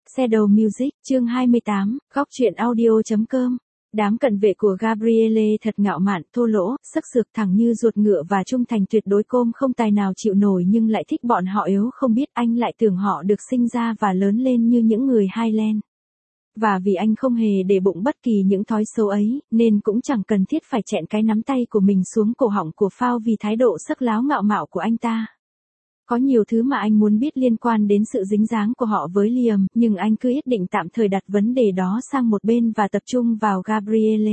Shadow Music, chương 28, góc truyện audio.com. Đám cận vệ của Gabrielle thật ngạo mạn, thô lỗ, sắc sược, thẳng như ruột ngựa và trung thành tuyệt đối, Cô không tài nào chịu nổi nhưng lại thích bọn họ yếu không biết. Anh lại tưởng họ được sinh ra và lớn lên như những người Highland. Và vì anh không hề để bụng bất kỳ những thói xấu ấy, nên cũng chẳng cần thiết phải chẹn cái nắm tay của mình xuống cổ họng của Phao vì thái độ sắc láo ngạo mạo của anh ta. Có nhiều thứ mà anh muốn biết liên quan đến sự dính dáng của họ với Liam, nhưng anh cứ quyết định tạm thời đặt vấn đề đó sang một bên và tập trung vào Gabrielle.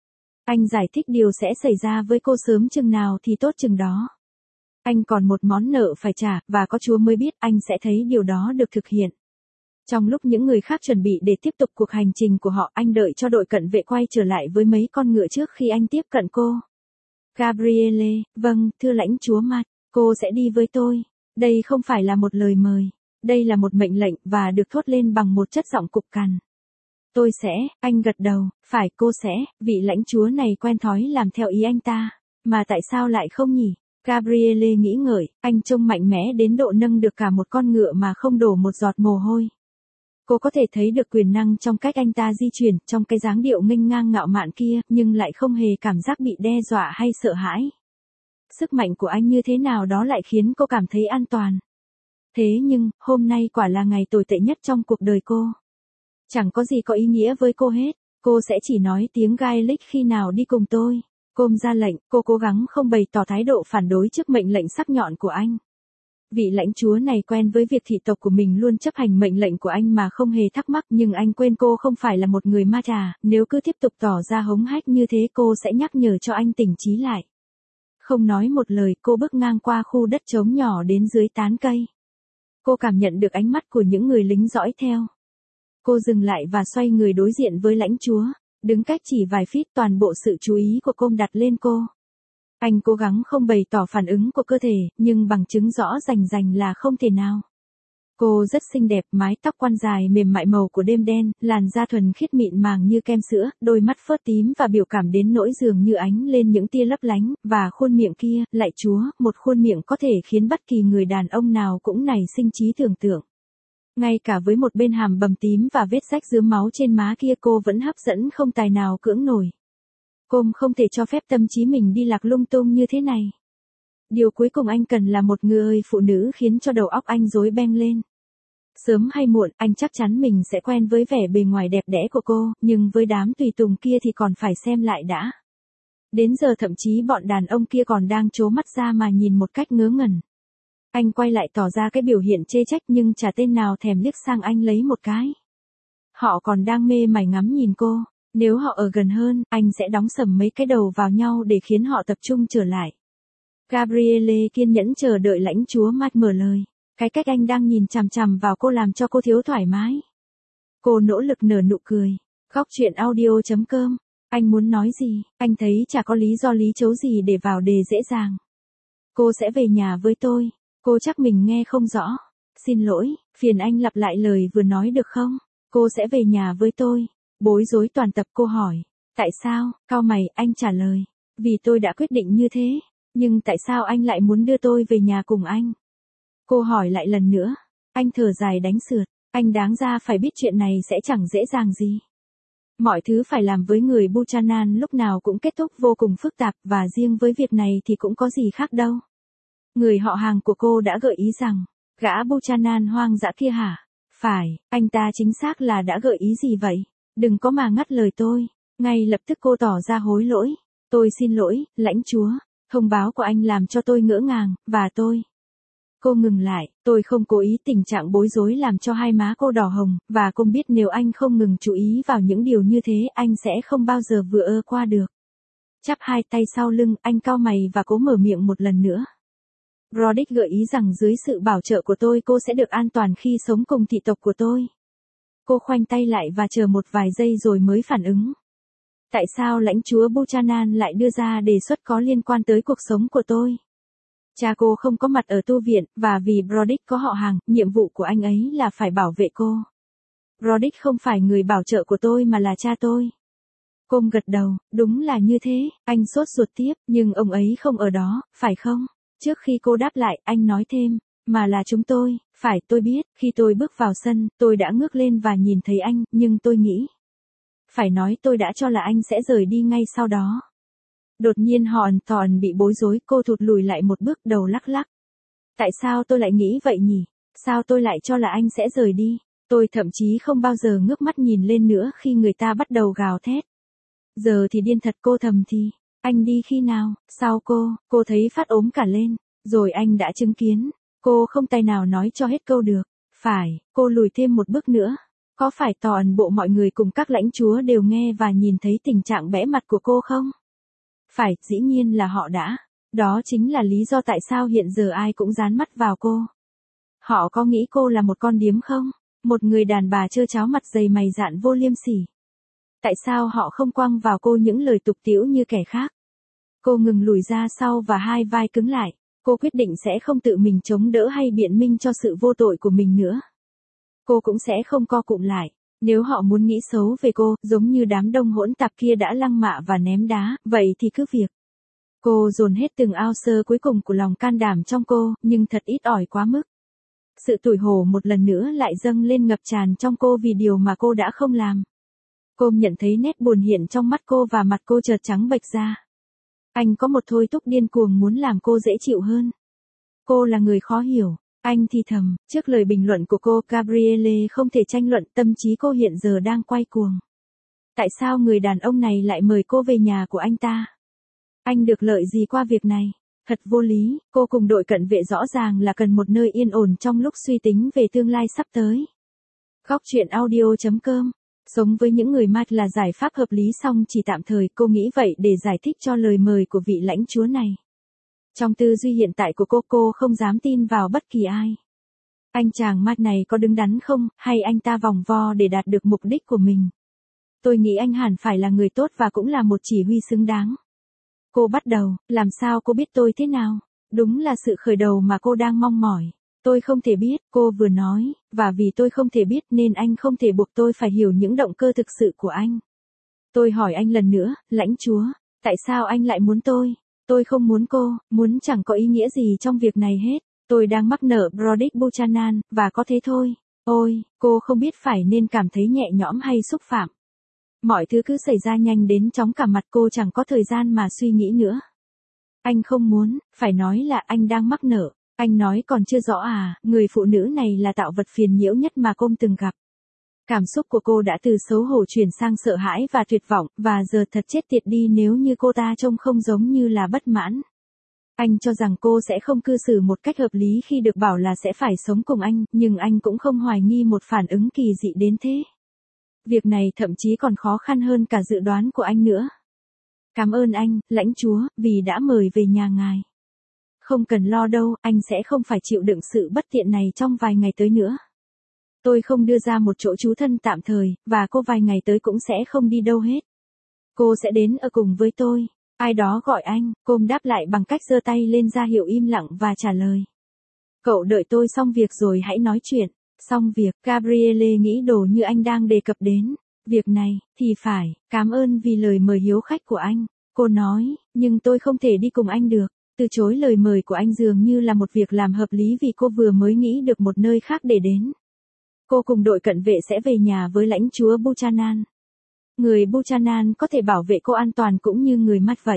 Anh giải thích điều sẽ xảy ra với cô sớm chừng nào thì tốt chừng đó. Anh còn một món nợ phải trả, và có Chúa mới biết anh sẽ thấy điều đó được thực hiện. Trong lúc những người khác chuẩn bị để tiếp tục cuộc hành trình của họ, anh đợi cho đội cận vệ quay trở lại với mấy con ngựa trước khi anh tiếp cận cô. Gabrielle, vâng, thưa lãnh chúa Matt, cô sẽ đi với tôi. Đây không phải là một lời mời. Đây là một mệnh lệnh và được thốt lên bằng một chất giọng cục cằn. Tôi sẽ, anh gật đầu, phải cô sẽ, vị lãnh chúa này quen thói làm theo ý anh ta. Mà tại sao lại không nhỉ? Gabrielle nghĩ ngợi, anh trông mạnh mẽ đến độ nâng được cả một con ngựa mà không đổ một giọt mồ hôi. Cô có thể thấy được quyền năng trong cách anh ta di chuyển, trong cái dáng điệu nghênh ngang ngạo mạn kia, nhưng lại không hề cảm giác bị đe dọa hay sợ hãi. Sức mạnh của anh như thế nào đó lại khiến cô cảm thấy an toàn. Thế nhưng, hôm nay quả là ngày tồi tệ nhất trong cuộc đời cô. Chẳng có gì có ý nghĩa với cô hết. Cô sẽ chỉ nói tiếng Gaelic khi nào đi cùng tôi. Cô ra lệnh, cô cố gắng không bày tỏ thái độ phản đối trước mệnh lệnh sắc nhọn của anh. Vị lãnh chúa này quen với việc thị tộc của mình luôn chấp hành mệnh lệnh của anh mà không hề thắc mắc, nhưng anh quên cô không phải là một người ma trà. Nếu cứ tiếp tục tỏ ra hống hách như thế, cô sẽ nhắc nhở cho anh tỉnh trí lại. Không nói một lời, cô bước ngang qua khu đất trống nhỏ đến dưới tán cây. Cô cảm nhận được ánh mắt của những người lính dõi theo. Cô dừng lại và xoay người đối diện với lãnh chúa, đứng cách chỉ vài feet, toàn bộ sự chú ý của cô đặt lên cô. Anh cố gắng không bày tỏ phản ứng của cơ thể, nhưng bằng chứng rõ rành là không thể nào. Cô rất xinh đẹp, mái tóc quăn dài mềm mại màu của đêm đen, làn da thuần khiết mịn màng như kem sữa, đôi mắt phớt tím và biểu cảm đến nỗi dường như ánh lên những tia lấp lánh, và khuôn miệng kia, lạy Chúa, một khuôn miệng có thể khiến bất kỳ người đàn ông nào cũng nảy sinh trí tưởng tượng. Ngay cả với một bên hàm bầm tím và vết rách rướm máu trên má kia, cô vẫn hấp dẫn không tài nào cưỡng nổi. Cô không thể cho phép tâm trí mình đi lạc lung tung như thế này. Điều cuối cùng anh cần là một người phụ nữ khiến cho đầu óc anh rối beng lên. Sớm hay muộn, anh chắc chắn mình sẽ quen với vẻ bề ngoài đẹp đẽ của cô, nhưng với đám tùy tùng kia thì còn phải xem lại đã. Đến giờ thậm chí bọn đàn ông kia còn đang trố mắt ra mà nhìn một cách ngớ ngẩn. Anh quay lại tỏ ra cái biểu hiện chê trách, nhưng chả tên nào thèm liếc sang anh lấy một cái. Họ còn đang mê mải ngắm nhìn cô. Nếu họ ở gần hơn, anh sẽ đóng sầm mấy cái đầu vào nhau để khiến họ tập trung trở lại. Gabrielle kiên nhẫn chờ đợi lãnh chúa Matt mở lời. Cái cách anh đang nhìn chằm chằm vào cô làm cho cô thiếu thoải mái. Cô nỗ lực nở nụ cười. Góc truyện audio.com. Anh muốn nói gì? Anh thấy chả có lý do lý chấu gì để vào đề dễ dàng. Cô sẽ về nhà với tôi. Cô chắc mình nghe không rõ. Xin lỗi, phiền anh lặp lại lời vừa nói được không? Cô sẽ về nhà với tôi. Bối rối toàn tập, cô hỏi. Tại sao? Cau mày, anh trả lời. Vì tôi đã quyết định như thế. Nhưng tại sao anh lại muốn đưa tôi về nhà cùng anh? Cô hỏi lại lần nữa. Anh thở dài đánh sượt. Anh đáng ra phải biết chuyện này sẽ chẳng dễ dàng gì. Mọi thứ phải làm với người Buchanan lúc nào cũng kết thúc vô cùng phức tạp, và riêng với việc này thì cũng có gì khác đâu. Người họ hàng của cô đã gợi ý rằng, gã Buchanan hoang dã kia hả? Phải, anh ta chính xác là đã gợi ý gì vậy? Đừng có mà ngắt lời tôi. Ngay lập tức cô tỏ ra hối lỗi. Tôi xin lỗi, lãnh chúa. Thông báo của anh làm cho tôi ngỡ ngàng, và tôi. Cô ngừng lại, tôi không cố ý. Tình trạng bối rối làm cho hai má cô đỏ hồng, và cô biết nếu anh không ngừng chú ý vào những điều như thế, anh sẽ không bao giờ vừa qua được. Chắp hai tay sau lưng, anh cau mày và cố mở miệng một lần nữa. Brodick gợi ý rằng dưới sự bảo trợ của tôi cô sẽ được an toàn khi sống cùng thị tộc của tôi. Cô khoanh tay lại và chờ một vài giây rồi mới phản ứng. Tại sao lãnh chúa Buchanan lại đưa ra đề xuất có liên quan tới cuộc sống của tôi? Cha cô không có mặt ở tu viện, và vì Brodick có họ hàng, nhiệm vụ của anh ấy là phải bảo vệ cô. Brodick không phải người bảo trợ của tôi mà là cha tôi. Cô gật đầu, đúng là như thế. Anh sốt ruột tiếp, nhưng ông ấy không ở đó, phải không? Trước khi cô đáp lại, anh nói thêm, mà là chúng tôi, phải tôi biết, khi tôi bước vào sân, tôi đã ngước lên và nhìn thấy anh, nhưng tôi nghĩ. Phải nói tôi đã cho là anh sẽ rời đi ngay sau đó. Đột nhiên Hòn Thòn bị bối rối, cô thụt lùi lại một bước, đầu lắc lắc. Tại sao tôi lại nghĩ vậy nhỉ? Sao tôi lại cho là anh sẽ rời đi? Tôi thậm chí không bao giờ ngước mắt nhìn lên nữa khi người ta bắt đầu gào thét. Giờ thì điên thật, cô thầm thì. Anh đi khi nào? Sao cô thấy phát ốm cả lên. Rồi anh đã chứng kiến. Cô không tài nào nói cho hết câu được. Phải, cô lùi thêm một bước nữa. Có phải toàn bộ mọi người cùng các lãnh chúa đều nghe và nhìn thấy tình trạng bẽ mặt của cô không? Phải, dĩ nhiên là họ đã. Đó chính là lý do tại sao hiện giờ ai cũng dán mắt vào cô. Họ có nghĩ cô là một con điếm không? Một người đàn bà trơ tráo mặt dày mày dạn vô liêm sỉ. Tại sao họ không quăng vào cô những lời tục tĩu như kẻ khác? Cô ngừng lùi ra sau và hai vai cứng lại. Cô quyết định sẽ không tự mình chống đỡ hay biện minh cho sự vô tội của mình nữa. Cô cũng sẽ không co cụm lại. Nếu họ muốn nghĩ xấu về cô, giống như đám đông hỗn tạp kia đã lăng mạ và ném đá, vậy thì cứ việc. Cô dồn hết từng ounce cuối cùng của lòng can đảm trong cô, nhưng thật ít ỏi quá mức. Sự tủi hổ một lần nữa lại dâng lên ngập tràn trong cô vì điều mà cô đã không làm. Cô nhận thấy nét buồn hiện trong mắt cô và mặt cô chợt trắng bệch ra. Anh có một thôi thúc điên cuồng muốn làm cô dễ chịu hơn. Cô là người khó hiểu. Anh thì thầm, trước lời bình luận của cô, Gabrielle không thể tranh luận, tâm trí cô hiện giờ đang quay cuồng. Tại sao người đàn ông này lại mời cô về nhà của anh ta? Anh được lợi gì qua việc này? Thật vô lý, cô cùng đội cận vệ rõ ràng là cần một nơi yên ổn trong lúc suy tính về tương lai sắp tới. Góc truyện audio.com. Sống với những người Mike là giải pháp hợp lý, song chỉ tạm thời, cô nghĩ vậy để giải thích cho lời mời của vị lãnh chúa này. Trong tư duy hiện tại của cô không dám tin vào bất kỳ ai. Anh chàng Mike này có đứng đắn không, hay anh ta vòng vo để đạt được mục đích của mình? Tôi nghĩ anh hẳn phải là người tốt và cũng là một chỉ huy xứng đáng. Cô bắt đầu, làm sao cô biết tôi thế nào? Đúng là sự khởi đầu mà cô đang mong mỏi. Tôi không thể biết, cô vừa nói, và vì tôi không thể biết nên anh không thể buộc tôi phải hiểu những động cơ thực sự của anh. Tôi hỏi anh lần nữa, lãnh chúa, tại sao anh lại muốn tôi? Tôi không muốn cô, muốn chẳng có ý nghĩa gì trong việc này hết. Tôi đang mắc nợ Brodick Buchanan, và có thế thôi. Ôi, cô không biết phải nên cảm thấy nhẹ nhõm hay xúc phạm. Mọi thứ cứ xảy ra nhanh đến chóng, cả mặt cô chẳng có thời gian mà suy nghĩ nữa. Anh không muốn, phải nói là anh đang mắc nợ. Anh nói còn chưa rõ à, người phụ nữ này là tạo vật phiền nhiễu nhất mà cô từng gặp. Cảm xúc của cô đã từ xấu hổ chuyển sang sợ hãi và tuyệt vọng, và giờ thật chết tiệt đi nếu như cô ta trông không giống như là bất mãn. Anh cho rằng cô sẽ không cư xử một cách hợp lý khi được bảo là sẽ phải sống cùng anh, nhưng anh cũng không hoài nghi một phản ứng kỳ dị đến thế. Việc này thậm chí còn khó khăn hơn cả dự đoán của anh nữa. Cảm ơn anh, lãnh chúa, vì đã mời về nhà ngài. Không cần lo đâu, anh sẽ không phải chịu đựng sự bất tiện này trong vài ngày tới nữa. Tôi không đưa ra một chỗ trú thân tạm thời, và cô vài ngày tới cũng sẽ không đi đâu hết. Cô sẽ đến ở cùng với tôi. Ai đó gọi anh, cô đáp lại bằng cách giơ tay lên ra hiệu im lặng và trả lời. Cậu đợi tôi xong việc rồi hãy nói chuyện. Xong việc, Gabrielle nghĩ đồ như anh đang đề cập đến. Việc này, thì phải, cảm ơn vì lời mời hiếu khách của anh. Cô nói, nhưng tôi không thể đi cùng anh được. Từ chối lời mời của anh dường như là một việc làm hợp lý vì cô vừa mới nghĩ được một nơi khác để đến. Cô cùng đội cận vệ sẽ về nhà với lãnh chúa Buchanan. Người Buchanan có thể bảo vệ cô an toàn cũng như người mắt vậy.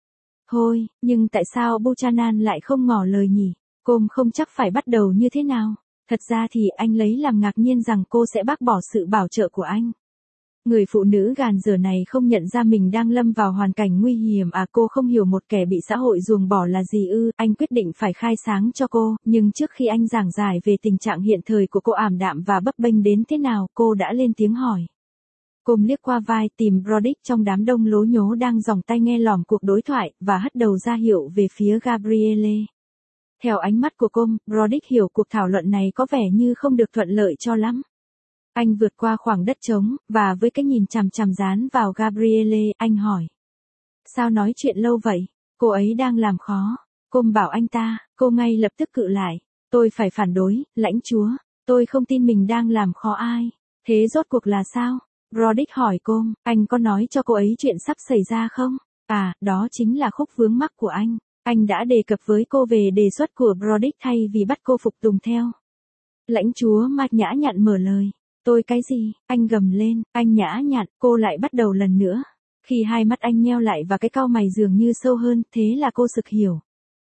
Thôi, nhưng tại sao Buchanan lại không ngỏ lời nhỉ? Cô không chắc phải bắt đầu như thế nào. Thật ra thì anh lấy làm ngạc nhiên rằng cô sẽ bác bỏ sự bảo trợ của anh. Người phụ nữ gàn dở này không nhận ra mình đang lâm vào hoàn cảnh nguy hiểm à? Cô không hiểu một kẻ bị xã hội ruồng bỏ là gì ư? Anh quyết định phải khai sáng cho cô, nhưng trước khi anh giảng giải về tình trạng hiện thời của cô ảm đạm và bấp bênh đến thế nào, cô đã lên tiếng hỏi. Cô liếc qua vai tìm Brodick trong đám đông lố nhố đang giòng tay nghe lỏm cuộc đối thoại, và hất đầu ra hiệu về phía Gabrielle. Theo ánh mắt của cô, Brodick hiểu cuộc thảo luận này có vẻ như không được thuận lợi cho lắm. Anh vượt qua khoảng đất trống, và với cái nhìn chằm chằm dán vào Gabrielle, anh hỏi. Sao nói chuyện lâu vậy? Cô ấy đang làm khó. Cô bảo anh ta, cô ngay lập tức cự lại. Tôi phải phản đối, lãnh chúa. Tôi không tin mình đang làm khó ai. Thế rốt cuộc là sao? Brodick hỏi cô, anh có nói cho cô ấy chuyện sắp xảy ra không? À, đó chính là khúc vướng mắc của anh. Anh đã đề cập với cô về đề xuất của Brodick thay vì bắt cô phục tùng theo. Lãnh chúa Mike nhã nhặn mở lời. Tôi cái gì? Anh gầm lên, anh nhã nhặn, cô lại bắt đầu lần nữa. Khi hai mắt anh nheo lại và cái cau mày dường như sâu hơn, thế là cô sực hiểu.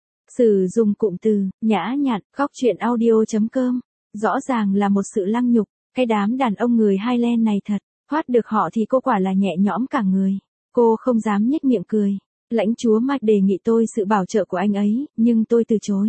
Sử dụng cụm từ, nhã nhặn, góc chuyện audio.com. Rõ ràng là một sự lăng nhục, cái đám đàn ông người Highland này thật, thoát được họ thì cô quả là nhẹ nhõm cả người. Cô không dám nhếch miệng cười. Lãnh chúa Mike đề nghị tôi sự bảo trợ của anh ấy, nhưng tôi từ chối.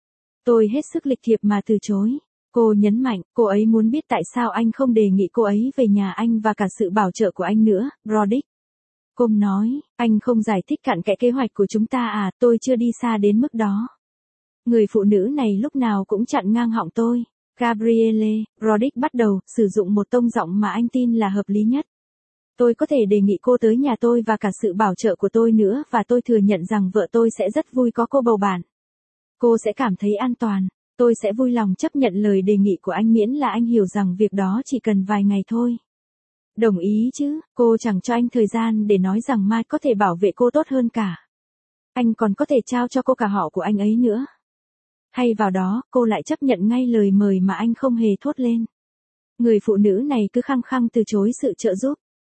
Tôi hết sức lịch thiệp mà từ chối. Cô nhấn mạnh, cô ấy muốn biết tại sao anh không đề nghị cô ấy về nhà anh và cả sự bảo trợ của anh nữa, Brodick. Cô nói, anh không giải thích cặn kẽ kế hoạch của chúng ta à, tôi chưa đi xa đến mức đó. Người phụ nữ này lúc nào cũng chặn ngang họng tôi. Gabrielle, Brodick bắt đầu sử dụng một tông giọng mà anh tin là hợp lý nhất. Tôi có thể đề nghị cô tới nhà tôi và cả sự bảo trợ của tôi nữa và tôi thừa nhận rằng vợ tôi sẽ rất vui có cô bầu bạn. Cô sẽ cảm thấy an toàn. Tôi sẽ vui lòng chấp nhận lời đề nghị của anh miễn là anh hiểu rằng việc đó chỉ cần vài ngày thôi. Đồng ý chứ, cô chẳng cho anh thời gian để nói rằng Mike có thể bảo vệ cô tốt hơn cả. Anh còn có thể trao cho cô cả họ của anh ấy nữa. Thay vào đó, cô lại chấp nhận ngay lời mời mà anh không hề thốt lên. Người phụ nữ này cứ khăng khăng từ chối sự trợ giúp.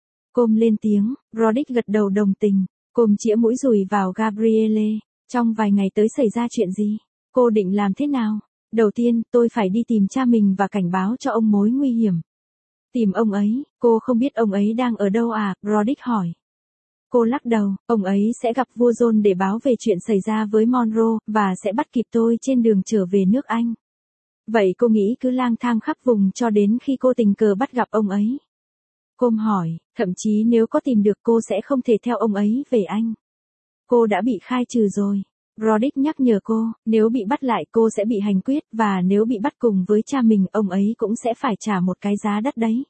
Cô lên tiếng, Brodick gật đầu đồng tình. Cô chĩa mũi dùi vào Gabrielle. Trong vài ngày tới xảy ra chuyện gì? Cô định làm thế nào? Đầu tiên, tôi phải đi tìm cha mình và cảnh báo cho ông mối nguy hiểm. Tìm ông ấy, cô không biết ông ấy đang ở đâu à? Brodick hỏi. Cô lắc đầu, ông ấy sẽ gặp vua John để báo về chuyện xảy ra với Monroe, và sẽ bắt kịp tôi trên đường trở về nước Anh. Vậy cô nghĩ cứ lang thang khắp vùng cho đến khi cô tình cờ bắt gặp ông ấy. Cô hỏi, thậm chí nếu có tìm được cô sẽ không thể theo ông ấy về Anh. Cô đã bị khai trừ rồi. Brodick nhắc nhở cô, nếu bị bắt lại cô sẽ bị hành quyết và nếu bị bắt cùng với cha mình ông ấy cũng sẽ phải trả một cái giá đắt đấy.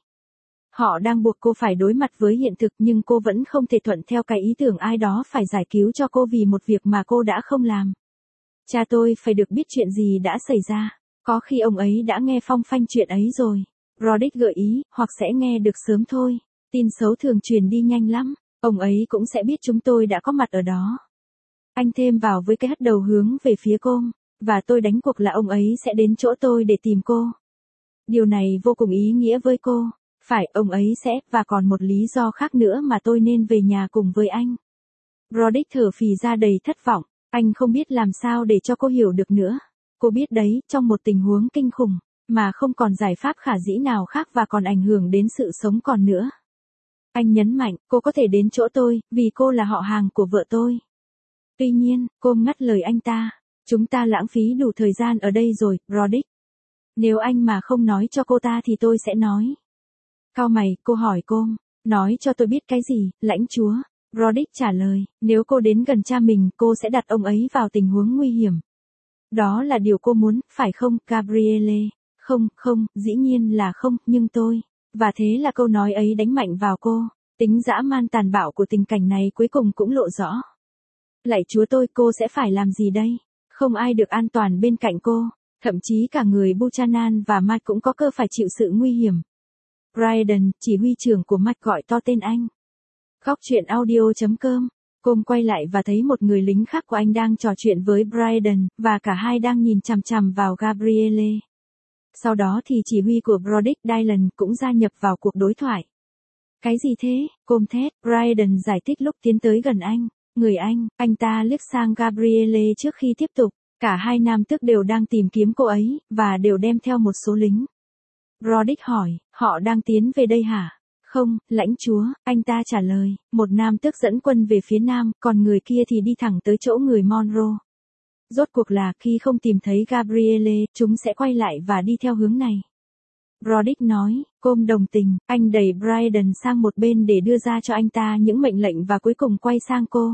Họ đang buộc cô phải đối mặt với hiện thực nhưng cô vẫn không thể thuận theo cái ý tưởng ai đó phải giải cứu cho cô vì một việc mà cô đã không làm. Cha tôi phải được biết chuyện gì đã xảy ra. Có khi ông ấy đã nghe phong phanh chuyện ấy rồi. Brodick gợi ý, hoặc sẽ nghe được sớm thôi. Tin xấu thường truyền đi nhanh lắm. Ông ấy cũng sẽ biết chúng tôi đã có mặt ở đó. Anh thêm vào với cái hất đầu hướng về phía cô. Và tôi đánh cuộc là ông ấy sẽ đến chỗ tôi để tìm cô. Điều này vô cùng ý nghĩa với cô. Phải, ông ấy sẽ, và còn một lý do khác nữa mà tôi nên về nhà cùng với anh. Brodick thở phì ra đầy thất vọng. Anh không biết làm sao để cho cô hiểu được nữa. Cô biết đấy, trong một tình huống kinh khủng, mà không còn giải pháp khả dĩ nào khác và còn ảnh hưởng đến sự sống còn nữa. Anh nhấn mạnh, cô có thể đến chỗ tôi, vì cô là họ hàng của vợ tôi. Tuy nhiên, cô ngắt lời anh ta. Chúng ta lãng phí đủ thời gian ở đây rồi, Brodick. Nếu anh mà không nói cho cô ta thì tôi sẽ nói. Cau mày, cô hỏi cô. Nói cho tôi biết cái gì, lãnh chúa? Brodick trả lời, nếu cô đến gần cha mình, cô sẽ đặt ông ấy vào tình huống nguy hiểm. Đó là điều cô muốn, phải không, Gabrielle? Không, dĩ nhiên là không, nhưng tôi. Và thế là câu nói ấy đánh mạnh vào cô. Tính dã man tàn bạo của tình cảnh này cuối cùng cũng lộ rõ. Lạy chúa tôi, cô sẽ phải làm gì đây? Không ai được an toàn bên cạnh cô. Thậm chí cả người Buchanan và Mike cũng có cơ phải chịu sự nguy hiểm. Brydon, chỉ huy trưởng của Mike gọi to tên anh. Góc chuyện audio.com. Cô quay lại và thấy một người lính khác của anh đang trò chuyện với Brydon, và cả hai đang nhìn chằm chằm vào Gabrielle. Sau đó thì chỉ huy của Brodick Dylan cũng gia nhập vào cuộc đối thoại. Cái gì thế? Cô thét, Brydon giải thích lúc tiến tới gần anh. Người anh ta liếc sang Gabrielle trước khi tiếp tục. Cả hai nam tước đều đang tìm kiếm cô ấy, và đều đem theo một số lính. Brodick hỏi, họ đang tiến về đây hả? Không, lãnh chúa, anh ta trả lời, một nam tước dẫn quân về phía nam, còn người kia thì đi thẳng tới chỗ người Monroe. Rốt cuộc là khi không tìm thấy Gabrielle, chúng sẽ quay lại và đi theo hướng này. Brodick nói, cô đồng tình, anh đẩy Brydon sang một bên để đưa ra cho anh ta những mệnh lệnh và cuối cùng quay sang cô.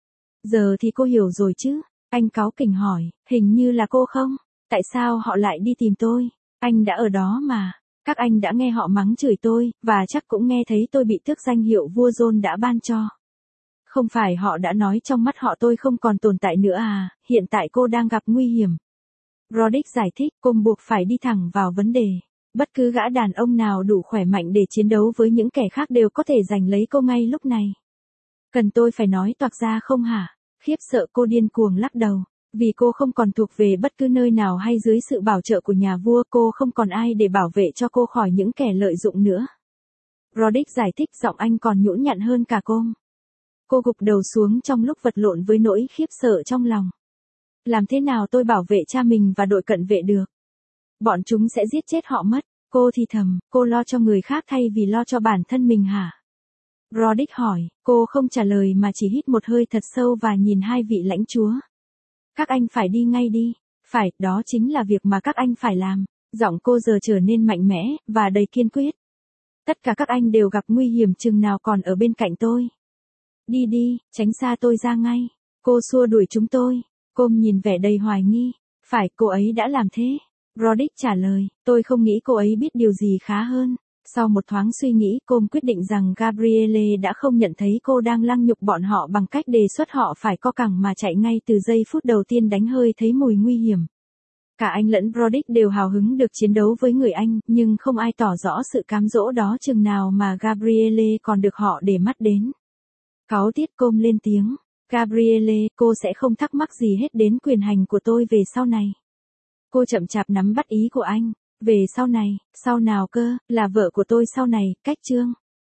Giờ thì cô hiểu rồi chứ? Anh cáu kỉnh hỏi, hình như là cô không? Tại sao họ lại đi tìm tôi? Anh đã ở đó mà. Các anh đã nghe họ mắng chửi tôi, và chắc cũng nghe thấy tôi bị tước danh hiệu vua John đã ban cho. Không phải họ đã nói trong mắt họ tôi không còn tồn tại nữa à, hiện tại cô đang gặp nguy hiểm. Brodick giải thích, cô buộc phải đi thẳng vào vấn đề. Bất cứ gã đàn ông nào đủ khỏe mạnh để chiến đấu với những kẻ khác đều có thể giành lấy cô ngay lúc này. Cần tôi phải nói toạc ra không hả? Khiếp sợ cô điên cuồng lắc đầu. Vì cô không còn thuộc về bất cứ nơi nào hay dưới sự bảo trợ của nhà vua, cô không còn ai để bảo vệ cho cô khỏi những kẻ lợi dụng nữa. Roderick giải thích, giọng anh còn nhũn nhặn hơn cả cô. Cô gục đầu xuống trong lúc vật lộn với nỗi khiếp sợ trong lòng. Làm thế nào tôi bảo vệ cha mình và đội cận vệ được? Bọn chúng sẽ giết chết họ mất. Cô thì thầm, cô lo cho người khác thay vì lo cho bản thân mình hả? Roderick hỏi, cô không trả lời mà chỉ hít một hơi thật sâu và nhìn hai vị lãnh chúa. Các anh phải đi ngay đi. Phải, đó chính là việc mà các anh phải làm. Giọng cô giờ trở nên mạnh mẽ, và đầy kiên quyết. Tất cả các anh đều gặp nguy hiểm chừng nào còn ở bên cạnh tôi. Đi đi, tránh xa tôi ra ngay. Cô xua đuổi chúng tôi. Cô nhìn vẻ đầy hoài nghi. Phải, cô ấy đã làm thế. Roderick trả lời, tôi không nghĩ cô ấy biết điều gì khá hơn. Sau một thoáng suy nghĩ, cô quyết định rằng Gabrielle đã không nhận thấy cô đang lăng nhục bọn họ bằng cách đề xuất họ phải co cẳng mà chạy ngay từ giây phút đầu tiên đánh hơi thấy mùi nguy hiểm. Cả anh lẫn Roderick đều hào hứng được chiến đấu với người Anh, nhưng không ai tỏ rõ sự cám dỗ đó chừng nào mà Gabrielle còn được họ để mắt đến. Cáu tiết cô lên tiếng, Gabrielle, cô sẽ không thắc mắc gì hết đến quyền hành của tôi về sau này. Cô chậm chạp nắm bắt ý của anh. Về sau này, sau nào cơ, là vợ của tôi sau này, cách chương.